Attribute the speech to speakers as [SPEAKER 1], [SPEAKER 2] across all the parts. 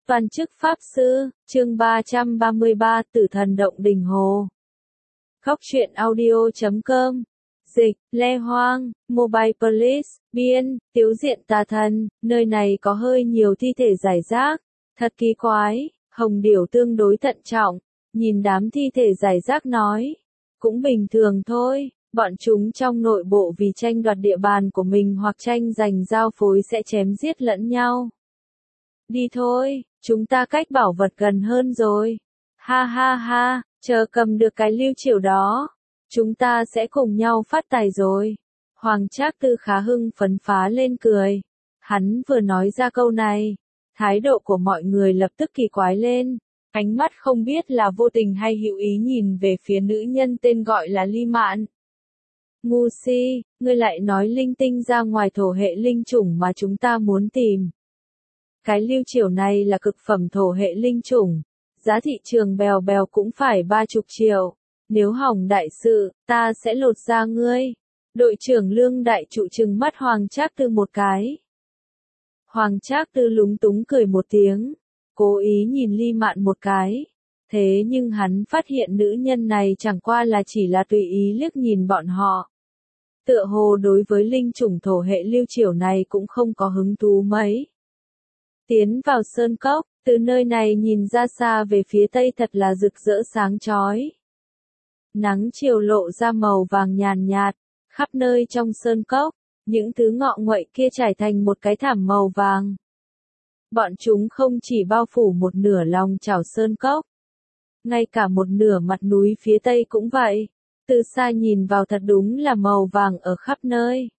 [SPEAKER 1] Văn chức Pháp Sư, chương 333, Tử thần động đình hồ. Khóc chuyện audio.com. Dịch, Le Hoang, Mobile Police, biên, tiếu diện tà thần, nơi này có hơi nhiều thi thể rải rác. Thật kỳ quái, Hồng Điểu tương đối thận trọng, nhìn đám thi thể rải rác nói. Cũng bình thường thôi, bọn chúng trong nội bộ vì tranh đoạt địa bàn của mình hoặc tranh giành giao phối sẽ chém giết lẫn nhau. Đi thôi, chúng ta cách bảo vật gần hơn rồi. Ha ha ha, chờ cầm được cái lưu triểu đó, chúng ta sẽ cùng nhau phát tài rồi. Hoàng Trác Tư khá hưng phấn phá lên cười. Hắn vừa nói ra câu này, thái độ của mọi người lập tức kỳ quái lên. Ánh mắt không biết là vô tình hay hữu ý nhìn về phía nữ nhân tên gọi là Ly Mạn. Ngu si, ngươi lại nói linh tinh ra ngoài thổ hệ linh chủng mà chúng ta muốn tìm. Cái lưu triểu này là cực phẩm thổ hệ linh chủng, giá thị trường bèo bèo cũng phải 30 triệu. Nếu hỏng đại sự, ta sẽ lột da ngươi. Đội trưởng Lương Đại Trụ trừng mắt Hoàng Trác Tư một cái. Hoàng Trác Tư lúng túng cười một tiếng, cố ý nhìn Ly Mạn một cái. Thế nhưng hắn phát hiện nữ nhân này chẳng qua là chỉ là tùy ý liếc nhìn bọn họ. Tựa hồ đối với linh chủng thổ hệ lưu triểu này cũng không có hứng thú mấy. Tiến vào sơn cốc, từ nơi này nhìn ra xa về phía tây thật là rực rỡ sáng chói. Nắng chiều lộ ra màu vàng nhàn nhạt, khắp nơi trong sơn cốc, những thứ ngọ nguậy kia trải thành một cái thảm màu vàng. Bọn chúng không chỉ bao phủ một nửa lòng chảo sơn cốc, ngay cả một nửa mặt núi phía tây cũng vậy, từ xa nhìn vào thật đúng là màu vàng ở khắp nơi.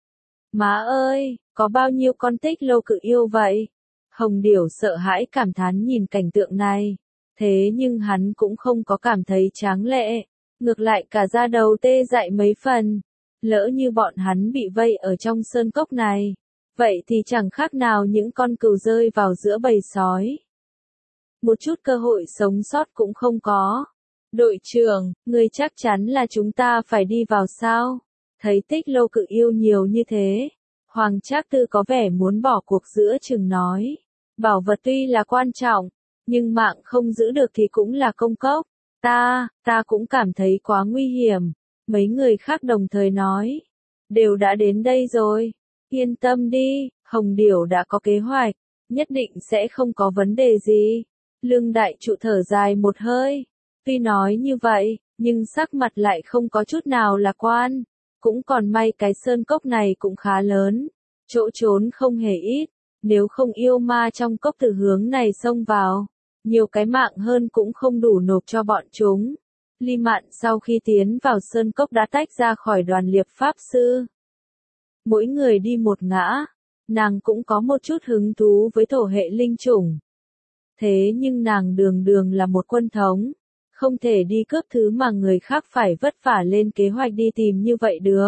[SPEAKER 1] Má ơi, có bao nhiêu con tích lô cự yêu vậy? Hồng Điểu sợ hãi cảm thán nhìn cảnh tượng này, thế nhưng hắn cũng không có cảm thấy tráng lệ, ngược lại cả da đầu tê dại mấy phần. Lỡ như bọn hắn bị vây ở trong sơn cốc này, vậy thì chẳng khác nào những con cừu rơi vào giữa bầy sói. Một chút cơ hội sống sót cũng không có. Đội trưởng, người chắc chắn là chúng ta phải đi vào sao? Thấy tích lô cự yêu nhiều như thế, Hoàng Trác Tư có vẻ muốn bỏ cuộc giữa chừng nói. Bảo vật tuy là quan trọng, nhưng mạng không giữ được thì cũng là công cốc. Ta cũng cảm thấy quá nguy hiểm. Mấy người khác đồng thời nói. Đều đã đến đây rồi. Yên tâm đi, Hồng Điểu đã có kế hoạch. Nhất định sẽ không có vấn đề gì. Lương Đại Trụ thở dài một hơi. Tuy nói như vậy, nhưng sắc mặt lại không có chút nào lạc quan. Cũng còn may cái sơn cốc này cũng khá lớn. Chỗ trốn không hề ít. Nếu không yêu ma trong cốc từ hướng này xông vào, nhiều cái mạng hơn cũng không đủ nộp cho bọn chúng. Ly Mạn sau khi tiến vào sơn cốc đã tách ra khỏi đoàn liệp pháp sư. Mỗi người đi một ngã, nàng cũng có một chút hứng thú với thổ hệ linh chủng. Thế nhưng nàng đường đường là một quân thống, không thể đi cướp thứ mà người khác phải vất vả lên kế hoạch đi tìm như vậy được.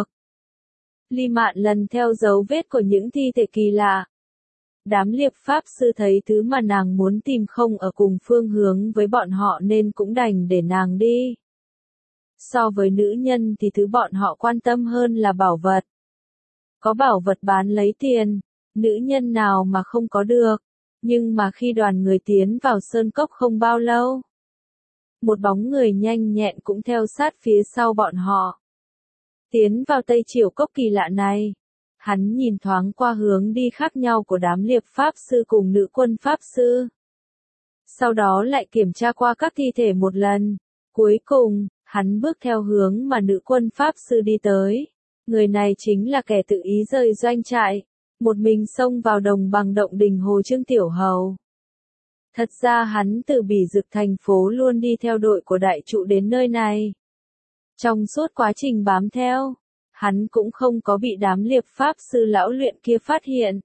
[SPEAKER 1] Ly Mạn lần theo dấu vết của những thi thể kỳ lạ. Đám liệp pháp sư thấy thứ mà nàng muốn tìm không ở cùng phương hướng với bọn họ nên cũng đành để nàng đi. So với nữ nhân thì thứ bọn họ quan tâm hơn là bảo vật. Có bảo vật bán lấy tiền, nữ nhân nào mà không có được. Nhưng mà khi đoàn người tiến vào sơn cốc không bao lâu, một bóng người nhanh nhẹn cũng theo sát phía sau bọn họ. Tiến vào tây triều cốc kỳ lạ này. Hắn nhìn thoáng qua hướng đi khác nhau của đám liệp pháp sư cùng nữ quân pháp sư. Sau đó lại kiểm tra qua các thi thể một lần. Cuối cùng, hắn bước theo hướng mà nữ quân pháp sư đi tới. Người này chính là kẻ tự ý rời doanh trại, một mình xông vào đồng bằng động đình hồ Trương Tiểu Hầu. Thật ra hắn từ Bỉ Dực thành phố luôn đi theo đội của Đại Trụ đến nơi này. Trong suốt quá trình bám theo, hắn cũng không có bị đám liệp pháp sư lão luyện kia phát hiện.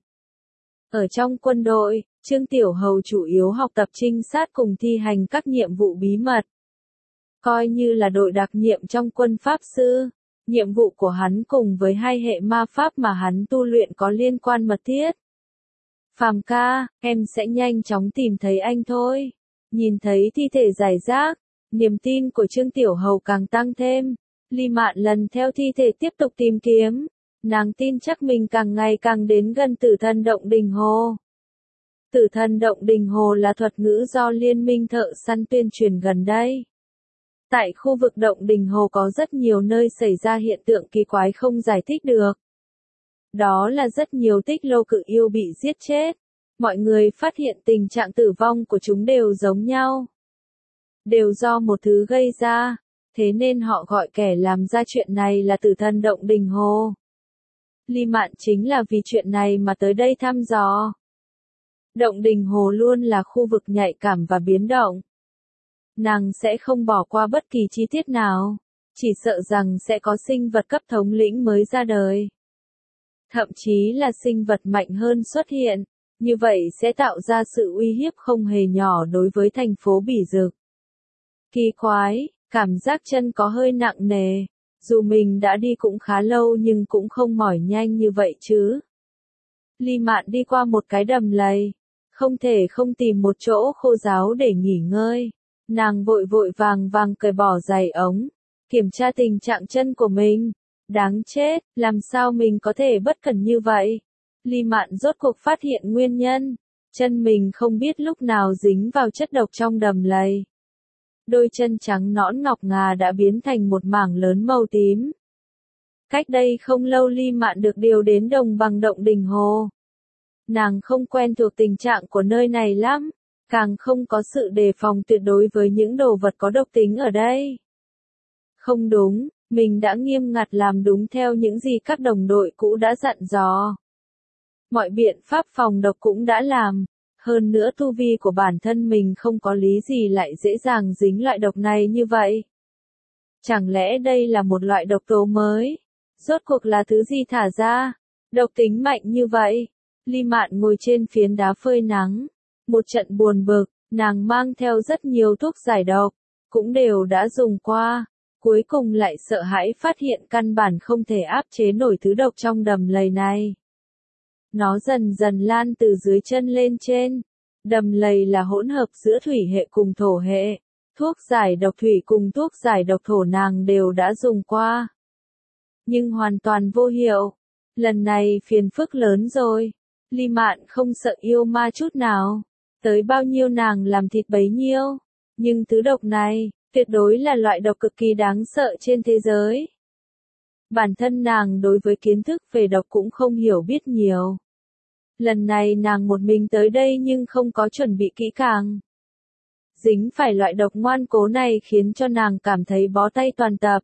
[SPEAKER 1] Ở trong quân đội, Trương Tiểu Hầu chủ yếu học tập trinh sát cùng thi hành các nhiệm vụ bí mật. Coi như là đội đặc nhiệm trong quân pháp sư, nhiệm vụ của hắn cùng với hai hệ ma pháp mà hắn tu luyện có liên quan mật thiết. Phàm ca, em sẽ nhanh chóng tìm thấy anh thôi. Nhìn thấy thi thể rải rác, niềm tin của Trương Tiểu Hầu càng tăng thêm. Ly Mạn lần theo thi thể tiếp tục tìm kiếm, nàng tin chắc mình càng ngày càng đến gần tử thần động đình hồ. Tử thần động đình hồ là thuật ngữ do Liên minh thợ săn tuyên truyền gần đây. Tại khu vực động đình hồ có rất nhiều nơi xảy ra hiện tượng kỳ quái không giải thích được. Đó là rất nhiều tích lô cự yêu bị giết chết. Mọi người phát hiện tình trạng tử vong của chúng đều giống nhau. Đều do một thứ gây ra, thế nên họ gọi kẻ làm ra chuyện này là tử thần động đình hồ. Ly Mạn chính là vì chuyện này mà tới đây thăm dò. Động đình hồ luôn là khu vực nhạy cảm và biến động. Nàng sẽ không bỏ qua bất kỳ chi tiết nào, chỉ sợ rằng sẽ có sinh vật cấp thống lĩnh mới ra đời. Thậm chí là sinh vật mạnh hơn xuất hiện, như vậy sẽ tạo ra sự uy hiếp không hề nhỏ đối với thành phố Bỉ Dực. Kỳ quái, cảm giác chân có hơi nặng nề, dù mình đã đi cũng khá lâu nhưng cũng không mỏi nhanh như vậy chứ. Ly Mạn đi qua một cái đầm lầy, không thể không tìm một chỗ khô ráo để nghỉ ngơi. Nàng vội vội vàng vàng cởi bỏ giày ống, kiểm tra tình trạng chân của mình. Đáng chết, làm sao mình có thể bất cẩn như vậy? Ly Mạn rốt cuộc phát hiện nguyên nhân. Chân mình không biết lúc nào dính vào chất độc trong đầm lầy. Đôi chân trắng nõn ngọc ngà đã biến thành một mảng lớn màu tím. Cách đây không lâu Ly Mạn được điều đến đồng bằng động đình hồ. Nàng không quen thuộc tình trạng của nơi này lắm, càng không có sự đề phòng tuyệt đối với những đồ vật có độc tính ở đây. Không đúng, mình đã nghiêm ngặt làm đúng theo những gì các đồng đội cũ đã dặn dò. Mọi biện pháp phòng độc cũng đã làm, hơn nữa tu vi của bản thân mình không có lý gì lại dễ dàng dính loại độc này như vậy. Chẳng lẽ đây là một loại độc tố mới? Rốt cuộc là thứ gì thả ra? Độc tính mạnh như vậy? Ly Mạn ngồi trên phiến đá phơi nắng. Một trận buồn bực, nàng mang theo rất nhiều thuốc giải độc, cũng đều đã dùng qua. Cuối cùng lại sợ hãi phát hiện căn bản không thể áp chế nổi thứ độc trong đầm lầy này. Nó dần dần lan từ dưới chân lên trên. Đầm lầy là hỗn hợp giữa thủy hệ cùng thổ hệ. Thuốc giải độc thủy cùng thuốc giải độc thổ nàng đều đã dùng qua. Nhưng hoàn toàn vô hiệu. Lần này phiền phức lớn rồi. Ly Mạn không sợ yêu ma chút nào. Tới bao nhiêu nàng làm thịt bấy nhiêu. Nhưng thứ độc này, tuyệt đối là loại độc cực kỳ đáng sợ trên thế giới. Bản thân nàng đối với kiến thức về độc cũng không hiểu biết nhiều. Lần này nàng một mình tới đây nhưng không có chuẩn bị kỹ càng. Dính phải loại độc ngoan cố này khiến cho nàng cảm thấy bó tay toàn tập.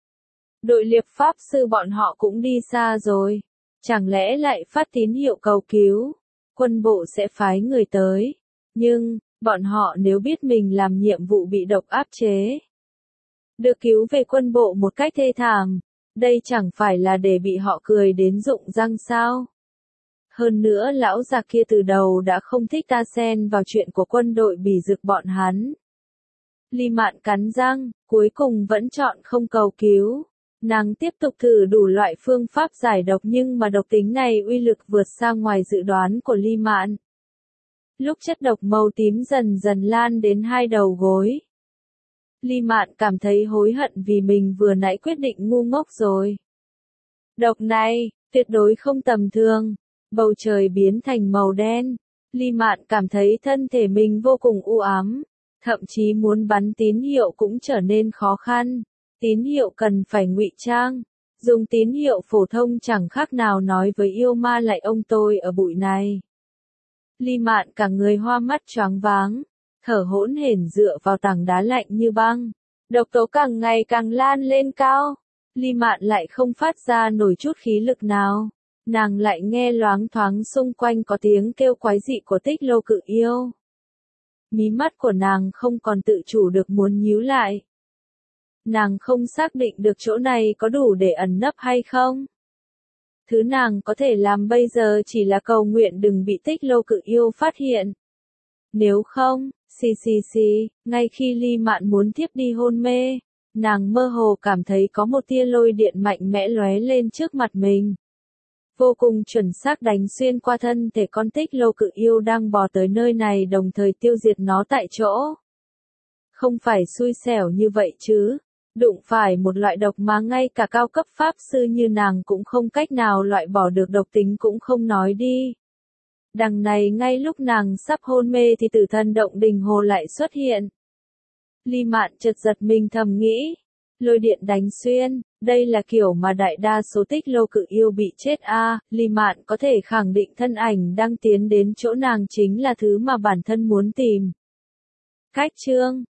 [SPEAKER 1] Đội liệp pháp sư bọn họ cũng đi xa rồi. Chẳng lẽ lại phát tín hiệu cầu cứu? Quân bộ sẽ phái người tới. Nhưng, bọn họ nếu biết mình làm nhiệm vụ bị độc áp chế, được cứu về quân bộ một cách thê thảm, đây chẳng phải là để bị họ cười đến rụng răng sao? Hơn nữa lão già kia từ đầu đã không thích ta xen vào chuyện của quân đội Bỉ Dực bọn hắn. Ly Mạn cắn răng, cuối cùng vẫn chọn không cầu cứu. Nàng tiếp tục thử đủ loại phương pháp giải độc nhưng mà độc tính này uy lực vượt xa ngoài dự đoán của Ly Mạn. Lúc chất độc màu tím dần dần lan đến hai đầu gối. Ly Mạn cảm thấy hối hận vì mình vừa nãy quyết định ngu ngốc rồi. Độc này, tuyệt đối không tầm thường. Bầu trời biến thành màu đen. Ly Mạn cảm thấy thân thể mình vô cùng u ám. Thậm chí muốn bắn tín hiệu cũng trở nên khó khăn. Tín hiệu cần phải ngụy trang. Dùng tín hiệu phổ thông chẳng khác nào nói với yêu ma lại ông tôi ở bụi này. Ly Mạn cả người hoa mắt choáng váng, thở hỗn hển dựa vào tảng đá lạnh như băng. Độc tố càng ngày càng lan lên cao. Ly Mạn lại không phát ra nổi chút khí lực nào. Nàng lại nghe loáng thoáng xung quanh có tiếng kêu quái dị của tích lô cự yêu. Mí mắt của nàng không còn tự chủ được muốn nhíu lại. Nàng không xác định được chỗ này có đủ để ẩn nấp hay không. Thứ nàng có thể làm bây giờ chỉ là cầu nguyện đừng bị tích lô cự yêu phát hiện. Nếu không, ngay khi Ly Mạn muốn thiếp đi hôn mê, nàng mơ hồ cảm thấy có một tia lôi điện mạnh mẽ lóe lên trước mặt mình. Vô cùng chuẩn xác đánh xuyên qua thân thể con tích lô cự yêu đang bò tới nơi này đồng thời tiêu diệt nó tại chỗ. Không phải xui xẻo như vậy chứ. Đụng phải một loại độc mà ngay cả cao cấp pháp sư như nàng cũng không cách nào loại bỏ được độc tính cũng không nói đi. Đằng này ngay lúc nàng sắp hôn mê thì tử thần động đình hồ lại xuất hiện. Ly Mạn chợt giật mình thầm nghĩ. Lôi điện đánh xuyên, đây là kiểu mà đại đa số tích lô cự yêu bị chết a. Ly Mạn có thể khẳng định thân ảnh đang tiến đến chỗ nàng chính là thứ mà bản thân muốn tìm. Cách chương